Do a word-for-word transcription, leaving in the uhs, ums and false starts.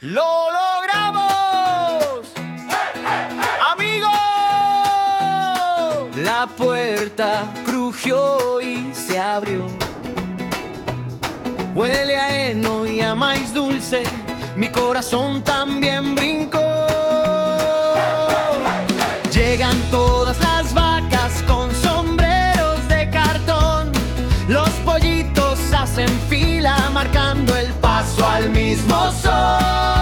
¡Lo logramos! ¡Amigos! La puerta crujió y se abrió. Huele a heno y a maíz dulce, mi corazón también brincó. Llegan todas las vacas con sombreros de cartón. Los pollitos hacen fila marcando el paso al mismo sol.